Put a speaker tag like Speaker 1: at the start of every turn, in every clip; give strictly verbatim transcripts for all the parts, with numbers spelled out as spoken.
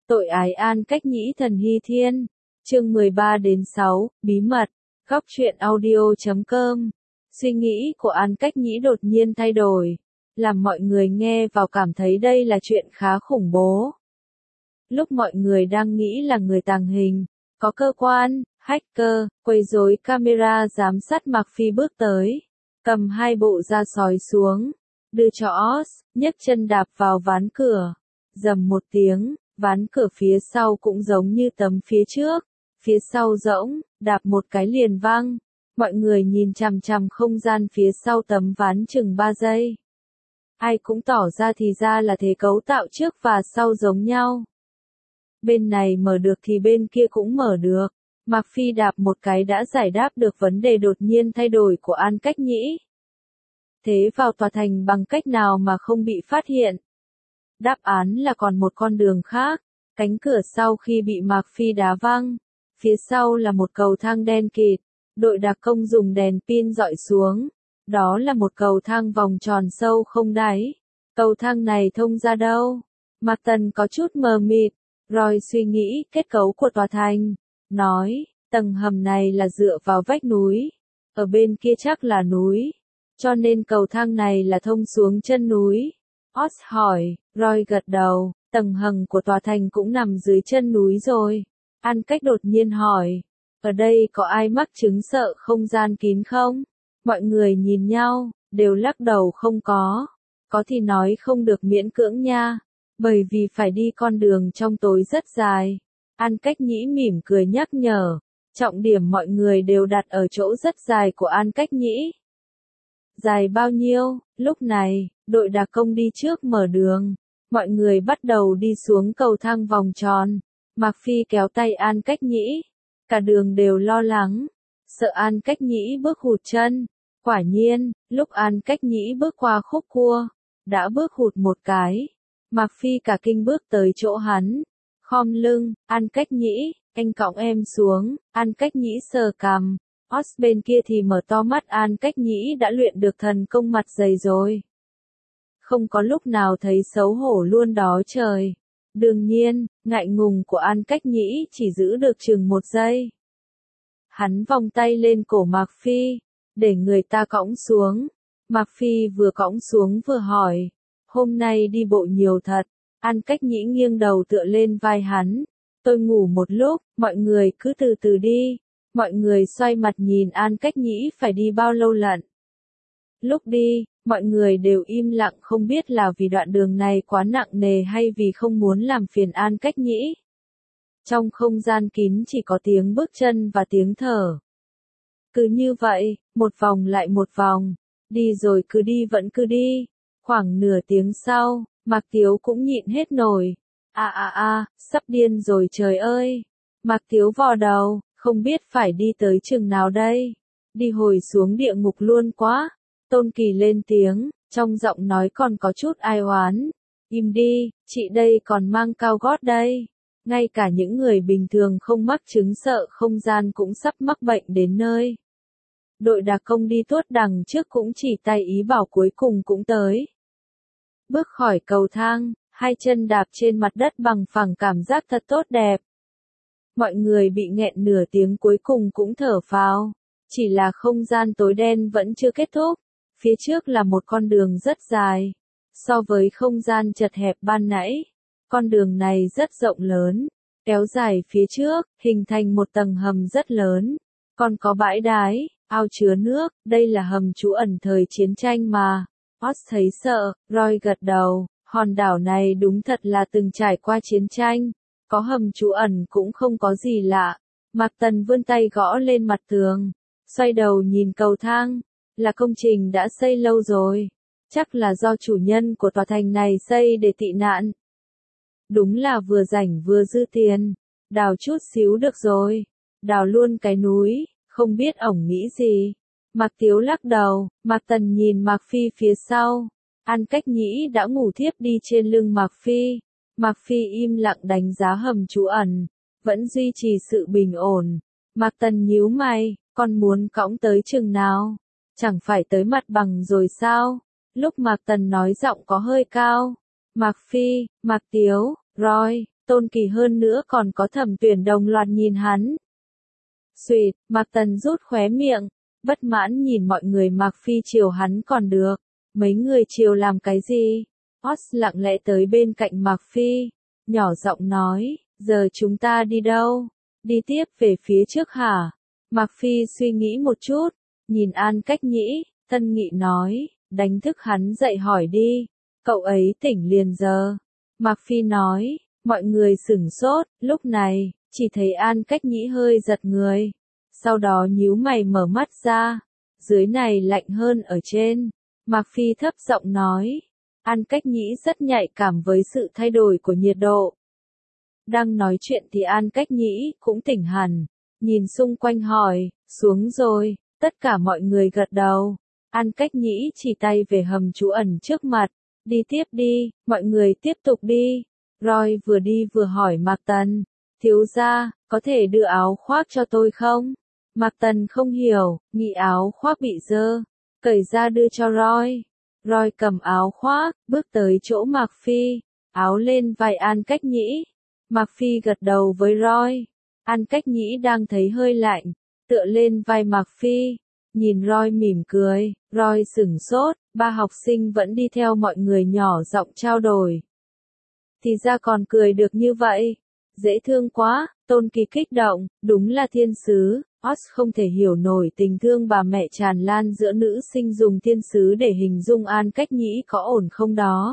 Speaker 1: Tội ái An Cách Nhĩ Thần Hy Thiên. Chương mười ba đến sáu, bí mật. Góc truyện audio chấm com. Suy nghĩ của An Cách Nhĩ đột nhiên thay đổi, làm mọi người nghe vào cảm thấy đây là chuyện khá khủng bố. Lúc mọi người đang nghĩ là người tàng hình, có cơ quan, hacker, quấy rối camera giám sát Mạc Phi bước tới, cầm hai bộ da sói xuống, đưa cho Oz, nhấc chân đạp vào ván cửa, rầm một tiếng, ván cửa phía sau cũng giống như tấm phía trước, phía sau rỗng, đạp một cái liền văng. Mọi người nhìn chằm chằm không gian phía sau tấm ván chừng ba giây. Ai cũng tỏ ra thì ra là thế cấu tạo trước và sau giống nhau. Bên này mở được thì bên kia cũng mở được. Mạc Phi đạp một cái đã giải đáp được vấn đề đột nhiên thay đổi của An Cách Nhĩ. Thế vào tòa thành bằng cách nào mà không bị phát hiện? Đáp án là còn một con đường khác. Cánh cửa sau khi bị Mạc Phi đá văng, phía sau là một cầu thang đen kịt. Đội đặc công dùng đèn pin dọi xuống. Đó là một cầu thang vòng tròn sâu không đáy. Cầu thang này thông ra đâu? Mạc Tần có chút mờ mịt. Roy suy nghĩ kết cấu của tòa thành. Nói, tầng hầm này là dựa vào vách núi. Ở bên kia chắc là núi. Cho nên cầu thang này là thông xuống chân núi. Oz hỏi, Roy gật đầu, tầng hầm của tòa thành cũng nằm dưới chân núi rồi. An Cách đột nhiên hỏi, ở đây có ai mắc chứng sợ không gian kín không? Mọi người nhìn nhau, đều lắc đầu không có. Có thì nói không được miễn cưỡng nha, bởi vì phải đi con đường trong tối rất dài. An Cách Nhĩ mỉm cười nhắc nhở, trọng điểm mọi người đều đặt ở chỗ rất dài của An Cách Nhĩ. Dài bao nhiêu? Lúc này, đội đặc công đi trước mở đường. Mọi người bắt đầu đi xuống cầu thang vòng tròn. Mạc Phi kéo tay An Cách Nhĩ. Cả đường đều lo lắng, sợ An Cách Nhĩ bước hụt chân. Quả nhiên, lúc An Cách Nhĩ bước qua khúc cua, đã bước hụt một cái. Mạc Phi cả kinh bước tới chỗ hắn. Khom lưng, An Cách Nhĩ, anh cõng em xuống. An Cách Nhĩ sờ cằm. Oz bên kia thì mở to mắt. An Cách Nhĩ đã luyện được thần công mặt dày rồi. Không có lúc nào thấy xấu hổ luôn đó trời. Đương nhiên, ngại ngùng của An Cách Nhĩ chỉ giữ được chừng một giây. Hắn vòng tay lên cổ Mạc Phi, để người ta cõng xuống. Mạc Phi vừa cõng xuống vừa hỏi, hôm nay đi bộ nhiều thật. An Cách Nhĩ nghiêng đầu tựa lên vai hắn. Tôi ngủ một lúc, mọi người cứ từ từ đi. Mọi người xoay mặt nhìn An Cách Nhĩ phải đi bao lâu lận. Lúc đi, mọi người đều im lặng, không biết là vì đoạn đường này quá nặng nề hay vì không muốn làm phiền An Cách Nhĩ. Trong không gian kín chỉ có tiếng bước chân và tiếng thở. Cứ như vậy, một vòng lại một vòng, đi rồi cứ đi vẫn cứ đi. Khoảng nửa tiếng sau, Mạc Tiếu cũng nhịn hết nổi. À à à, sắp điên rồi trời ơi. Mạc Tiếu vò đầu, không biết phải đi tới chừng nào đây. Đi hồi xuống địa ngục luôn quá. Tôn Kỳ lên tiếng, trong giọng nói còn có chút ai oán. Im đi, chị đây còn mang cao gót đây. Ngay cả những người bình thường không mắc chứng sợ không gian cũng sắp mắc bệnh đến nơi. Đội đặc công đi tuốt đằng trước cũng chỉ tay ý bảo cuối cùng cũng tới. Bước khỏi cầu thang, hai chân đạp trên mặt đất bằng phẳng, cảm giác thật tốt đẹp. Mọi người bị nghẹn nửa tiếng cuối cùng cũng thở phào. Chỉ là không gian tối đen vẫn chưa kết thúc. Phía trước là một con đường rất dài. So với không gian chật hẹp ban nãy, con đường này rất rộng lớn, kéo dài phía trước, hình thành một tầng hầm rất lớn. Còn có bãi đái, ao chứa nước, đây là hầm trú ẩn thời chiến tranh mà. Oz thấy sợ, Roy gật đầu, hòn đảo này đúng thật là từng trải qua chiến tranh. Có hầm trú ẩn cũng không có gì lạ. Mạc Tần vươn tay gõ lên mặt tường, xoay đầu nhìn cầu thang. Là công trình đã xây lâu rồi. Chắc là do chủ nhân của tòa thành này xây để tị nạn. Đúng là vừa rảnh vừa dư tiền. Đào chút xíu được rồi. Đào luôn cái núi, không biết ổng nghĩ gì. Mạc Tiếu lắc đầu, Mạc Tần nhìn Mạc Phi phía sau. An Cách Nhĩ đã ngủ thiếp đi trên lưng Mạc Phi. Mạc Phi im lặng đánh giá hầm trú ẩn, vẫn duy trì sự bình ổn. Mạc Tần nhíu mày, con muốn cõng tới chừng nào? Chẳng phải tới mặt bằng rồi sao? Lúc Mạc Tần nói giọng có hơi cao. Mạc Phi, Mạc Tiếu, Roy, Tôn Kỳ hơn nữa còn có Thẩm Tuyển đồng loạt nhìn hắn. Xuyệt, Mạc Tần rút khóe miệng, bất mãn nhìn mọi người. Mạc Phi chiều hắn còn được, mấy người chiều làm cái gì? Oz lặng lẽ tới bên cạnh Mạc Phi, nhỏ giọng nói, giờ chúng ta đi đâu? Đi tiếp về phía trước hả? Mạc Phi suy nghĩ một chút, nhìn An Cách Nhĩ, Tân Nghị nói, đánh thức hắn dậy hỏi đi, cậu ấy tỉnh liền giờ. Mạc Phi nói, mọi người sửng sốt, lúc này, chỉ thấy An Cách Nhĩ hơi giật người, sau đó nhíu mày mở mắt ra, dưới này lạnh hơn ở trên. Mạc Phi thấp giọng nói, An Cách Nhĩ rất nhạy cảm với sự thay đổi của nhiệt độ. Đang nói chuyện thì An Cách Nhĩ cũng tỉnh hẳn, nhìn xung quanh hỏi, xuống rồi, tất cả mọi người gật đầu. An Cách Nhĩ chỉ tay về hầm trú ẩn trước mặt, đi tiếp đi, mọi người tiếp tục đi. Roy vừa đi vừa hỏi Mạc Tần, thiếu gia, có thể đưa áo khoác cho tôi không? Mạc Tần không hiểu, nghĩ áo khoác bị dơ, cởi ra đưa cho Roy. Roy cầm áo khoác, bước tới chỗ Mạc Phi, áo lên vai An Cách Nhĩ. Mạc Phi gật đầu với Roy. An Cách Nhĩ đang thấy hơi lạnh, tựa lên vai Mạc Phi, nhìn Roy mỉm cười. Roy sửng sốt, ba học sinh vẫn đi theo mọi người nhỏ giọng trao đổi. Thì ra còn cười được như vậy, dễ thương quá. Tôn Kỳ kích động, đúng là thiên sứ. Oz không thể hiểu nổi tình thương bà mẹ tràn lan giữa nữ sinh, dùng thiên sứ để hình dung An Cách Nhĩ có ổn không đó.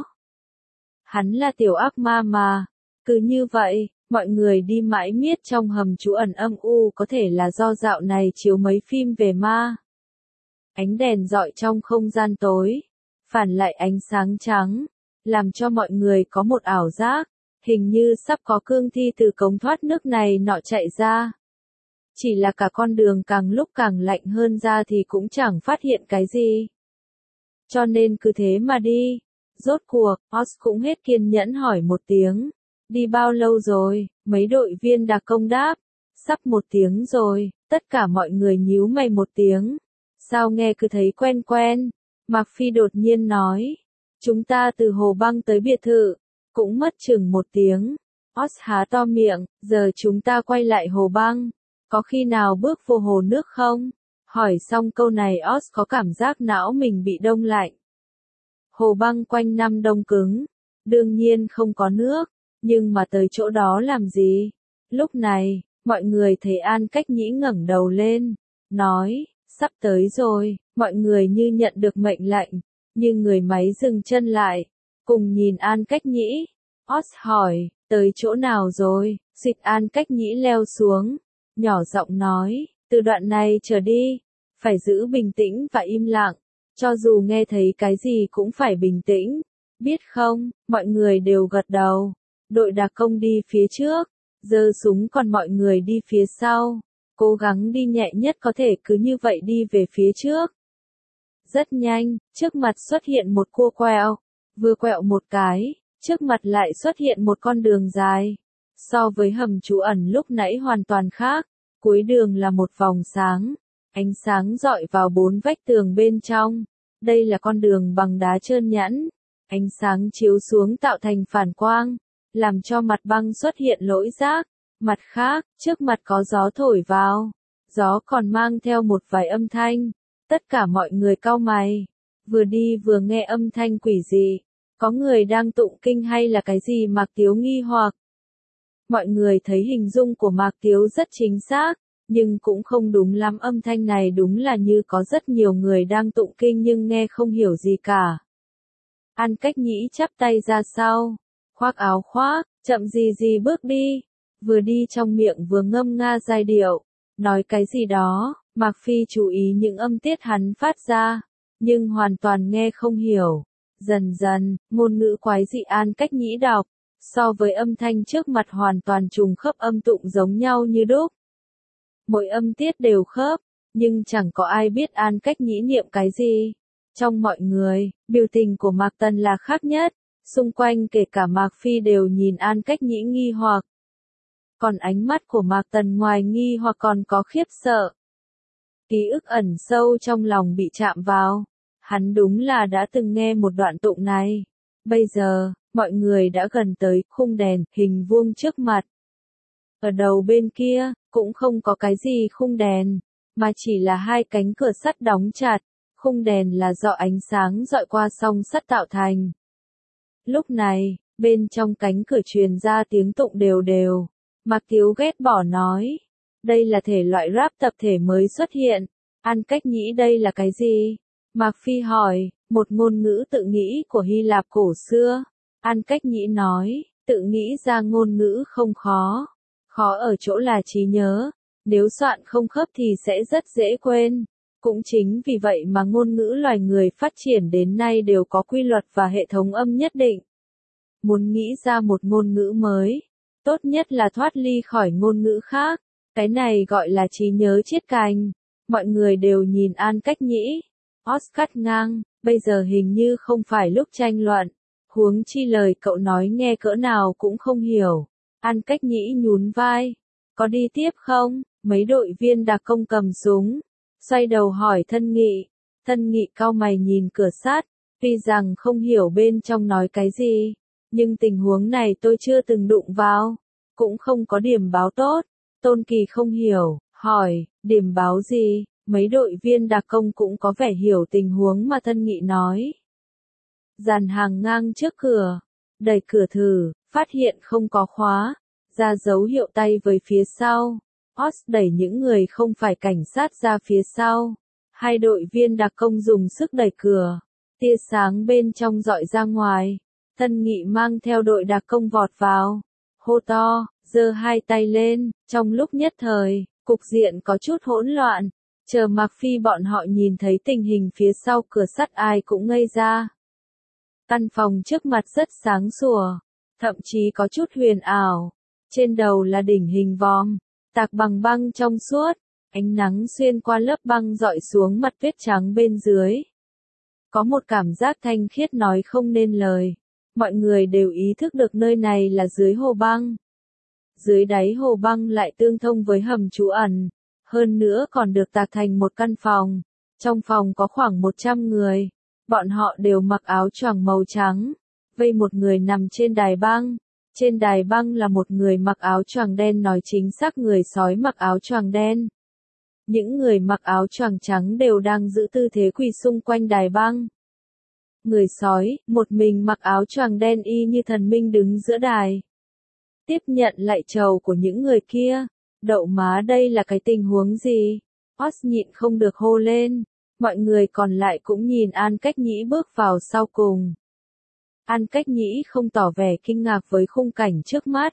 Speaker 1: Hắn là tiểu ác ma mà. Cứ như vậy, mọi người đi mãi miết trong hầm trú ẩn âm u, có thể là do dạo này chiếu mấy phim về ma. Ánh đèn rọi trong không gian tối, phản lại ánh sáng trắng, làm cho mọi người có một ảo giác, hình như sắp có cương thi từ cống thoát nước này nọ chạy ra. Chỉ là cả con đường càng lúc càng lạnh hơn ra thì cũng chẳng phát hiện cái gì. Cho nên cứ thế mà đi. Rốt cuộc, Oz cũng hết kiên nhẫn hỏi một tiếng. Đi bao lâu rồi? Mấy đội viên đặc công đáp. Sắp một tiếng rồi. Tất cả mọi người nhíu mày một tiếng. Sao nghe cứ thấy quen quen? Mạc Phi đột nhiên nói. Chúng ta từ Hồ Băng tới biệt thự, cũng mất chừng một tiếng. Oz há to miệng, giờ chúng ta quay lại Hồ Băng. Có khi nào bước vô hồ nước không? Hỏi xong câu này Oz có cảm giác não mình bị đông lạnh. Hồ Băng quanh năm đông cứng, đương nhiên không có nước, nhưng mà tới chỗ đó làm gì? Lúc này, mọi người thấy An Cách Nhĩ ngẩng đầu lên, nói, sắp tới rồi. Mọi người như nhận được mệnh lệnh, như người máy dừng chân lại, cùng nhìn An Cách Nhĩ. Oz hỏi, tới chỗ nào rồi? Dịch An Cách Nhĩ leo xuống, nhỏ giọng nói, từ đoạn này trở đi, phải giữ bình tĩnh và im lặng, cho dù nghe thấy cái gì cũng phải bình tĩnh, biết không? Mọi người đều gật đầu. Đội đặc công đi phía trước, giơ súng, còn mọi người đi phía sau, cố gắng đi nhẹ nhất có thể, cứ như vậy đi về phía trước. Rất nhanh, trước mặt xuất hiện một cua quẹo, vừa quẹo một cái, trước mặt lại xuất hiện một con đường dài. So với hầm trú ẩn lúc nãy hoàn toàn khác, cuối đường là một vòng sáng, ánh sáng rọi vào bốn vách tường bên trong. Đây là con đường bằng đá trơn nhẵn, ánh sáng chiếu xuống tạo thành phản quang, làm cho mặt băng xuất hiện lỗi rác. Mặt khác, trước mặt có gió thổi vào, gió còn mang theo một vài âm thanh. Tất cả mọi người cau mày, vừa đi vừa nghe âm thanh quỷ dị. Có người đang tụng kinh hay là cái gì? Mạc Tiếu nghi hoặc. Mọi người thấy hình dung của Mạc Tiếu rất chính xác, nhưng cũng không đúng lắm. Âm thanh này đúng là như có rất nhiều người đang tụng kinh nhưng nghe không hiểu gì cả. An Cách Nhĩ chắp tay ra sau, khoác áo khoác, chậm gì gì bước đi, vừa đi trong miệng vừa ngâm nga giai điệu, nói cái gì đó. Mạc Phi chú ý những âm tiết hắn phát ra, nhưng hoàn toàn nghe không hiểu. Dần dần, ngôn ngữ quái dị An Cách Nhĩ đọc, so với âm thanh trước mặt hoàn toàn trùng khớp, âm tụng giống nhau như đúc. Mỗi âm tiết đều khớp, nhưng chẳng có ai biết An Cách Nhĩ niệm cái gì. Trong mọi người, biểu tình của Mạc Tần là khác nhất, xung quanh kể cả Mạc Phi đều nhìn An Cách Nhĩ nghi hoặc. Còn ánh mắt của Mạc Tần ngoài nghi hoặc còn có khiếp sợ. Ký ức ẩn sâu trong lòng bị chạm vào. Hắn đúng là đã từng nghe một đoạn tụng này. Bây giờ, Mọi người đã gần tới khung đèn hình vuông trước mặt. Ở đầu bên kia, cũng không có cái gì khung đèn, mà chỉ là hai cánh cửa sắt đóng chặt. Khung đèn là do ánh sáng dọi qua song sắt tạo thành. Lúc này, bên trong cánh cửa truyền ra tiếng tụng đều đều. Mạc Tiếu ghét bỏ nói. Đây là thể loại rap tập thể mới xuất hiện. An Cách Nhĩ đây là cái gì? Mạc Phi hỏi, một ngôn ngữ tự nghĩ của Hy Lạp cổ xưa. An Cách Nhĩ nói, tự nghĩ ra ngôn ngữ không khó. Khó ở chỗ là trí nhớ. Nếu soạn không khớp thì sẽ rất dễ quên. Cũng chính vì vậy mà ngôn ngữ loài người phát triển đến nay đều có quy luật và hệ thống âm nhất định. Muốn nghĩ ra một ngôn ngữ mới, tốt nhất là thoát ly khỏi ngôn ngữ khác. Cái này gọi là trí nhớ chiết cành. Mọi người đều nhìn An Cách Nhĩ. Oscar ngang, bây giờ hình như không phải lúc tranh luận. Huống chi lời cậu nói nghe cỡ nào cũng không hiểu. An Cách Nhĩ nhún vai. Có đi tiếp không? Mấy đội viên đặc công cầm súng. Xoay đầu hỏi Thân Nghị. Thân Nghị cau mày nhìn cửa sắt. Tuy rằng không hiểu bên trong nói cái gì. Nhưng tình huống này tôi chưa từng đụng vào. Cũng không có điểm báo tốt. Tôn Kỳ không hiểu, hỏi, điểm báo gì? Mấy đội viên đặc công cũng có vẻ hiểu tình huống mà Thân Nghị nói. Dàn hàng ngang trước cửa. Đẩy cửa thử, phát hiện không có khóa. Ra dấu hiệu tay với phía sau. Os đẩy những người không phải cảnh sát ra phía sau. Hai đội viên đặc công dùng sức đẩy cửa. Tia sáng bên trong dọi ra ngoài. Thân Nghị mang theo đội đặc công vọt vào. Hô to, giơ hai tay lên. Trong lúc nhất thời, cục diện có chút hỗn loạn. Chờ Mạc Phi bọn họ nhìn thấy tình hình phía sau cửa sắt ai cũng ngây ra. Căn phòng trước mặt rất sáng sủa. Thậm chí có chút huyền ảo. Trên đầu là đỉnh hình vòm. Tạc bằng băng trong suốt, ánh nắng xuyên qua lớp băng dọi xuống mặt tuyết trắng bên dưới. Có một cảm giác thanh khiết nói không nên lời. Mọi người đều ý thức được nơi này là dưới hồ băng. Dưới đáy hồ băng lại tương thông với hầm trú ẩn. Hơn nữa còn được tạc thành một căn phòng. Trong phòng có khoảng một trăm người. Bọn họ đều mặc áo choàng màu trắng. Vây một người nằm trên đài băng. Trên đài băng là một người mặc áo choàng đen, nói chính xác người sói mặc áo choàng đen. Những người mặc áo choàng trắng đều đang giữ tư thế quỳ xung quanh đài băng. Người sói, một mình mặc áo choàng đen y như thần minh đứng giữa đài. Tiếp nhận lạy chầu của những người kia. Đậu má, đây là cái tình huống gì? Os nhịn không được hô lên. Mọi người còn lại cũng nhìn An Cách Nhĩ bước vào sau cùng. An Cách Nhĩ không tỏ vẻ kinh ngạc với khung cảnh trước mắt.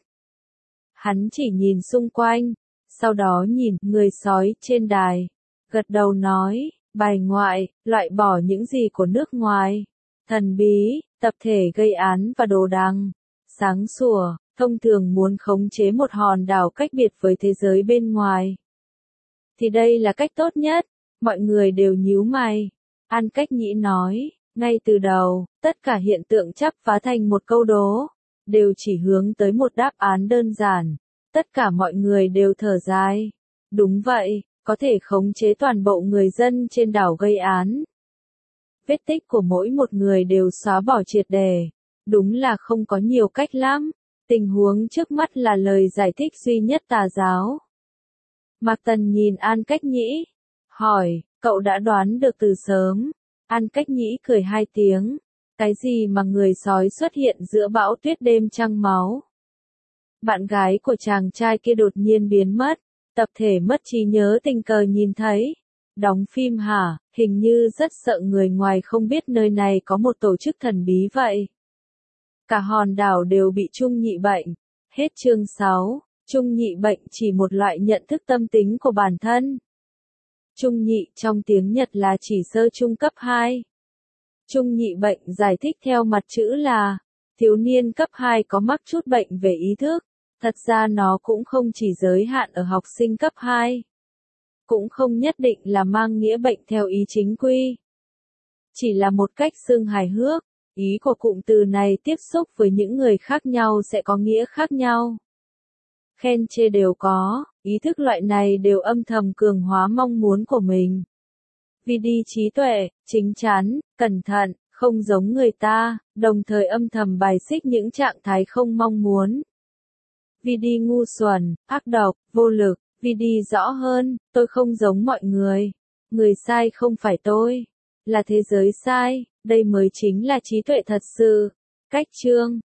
Speaker 1: Hắn chỉ nhìn xung quanh, sau đó nhìn người sói trên đài, gật đầu nói, bài ngoại, loại bỏ những gì của nước ngoài, thần bí, tập thể gây án và đồ đằng, sáng sủa, thông thường muốn khống chế một hòn đảo cách biệt với thế giới bên ngoài. Thì đây là cách tốt nhất, mọi người đều nhíu mày. An Cách Nhĩ nói. Ngay từ đầu, tất cả hiện tượng chắp vá thành một câu đố, đều chỉ hướng tới một đáp án đơn giản. Tất cả mọi người đều thở dài. Đúng vậy, có thể khống chế toàn bộ người dân trên đảo gây án. Vết tích của mỗi một người đều xóa bỏ triệt để. Đúng là không có nhiều cách lắm. Tình huống trước mắt là lời giải thích duy nhất tà giáo. Mạc Tần nhìn An Cách Nhĩ, hỏi, cậu đã đoán được từ sớm. An Cách Nhĩ cười hai tiếng. Cái gì mà người sói xuất hiện giữa bão tuyết đêm trăng máu? Bạn gái của chàng trai kia đột nhiên biến mất. Tập thể mất trí nhớ tình cờ nhìn thấy. Đóng phim hả? Hình như rất sợ người ngoài không biết nơi này có một tổ chức thần bí vậy. Cả hòn đảo đều bị trung nhị bệnh. Hết chương sáu. Trung nhị bệnh chỉ một loại nhận thức tâm tính của bản thân. Trung nhị trong tiếng Nhật là chỉ sơ trung cấp hai. Trung nhị bệnh giải thích theo mặt chữ là, thiếu niên cấp hai có mắc chút bệnh về ý thức. Thật ra nó cũng không chỉ giới hạn ở học sinh cấp hai. Cũng không nhất định là mang nghĩa bệnh theo ý chính quy. Chỉ là một cách xưng hài hước, ý của cụm từ này tiếp xúc với những người khác nhau sẽ có nghĩa khác nhau. Khen chê đều có, ý thức loại này đều âm thầm cường hóa mong muốn của mình. Vì đi trí tuệ, chính chắn, cẩn thận, không giống người ta, đồng thời âm thầm bài xích những trạng thái không mong muốn. Vì đi ngu xuẩn, ác độc, vô lực, vì đi rõ hơn, tôi không giống mọi người. Người sai không phải tôi, là thế giới sai, đây mới chính là trí tuệ thật sự. Cách chương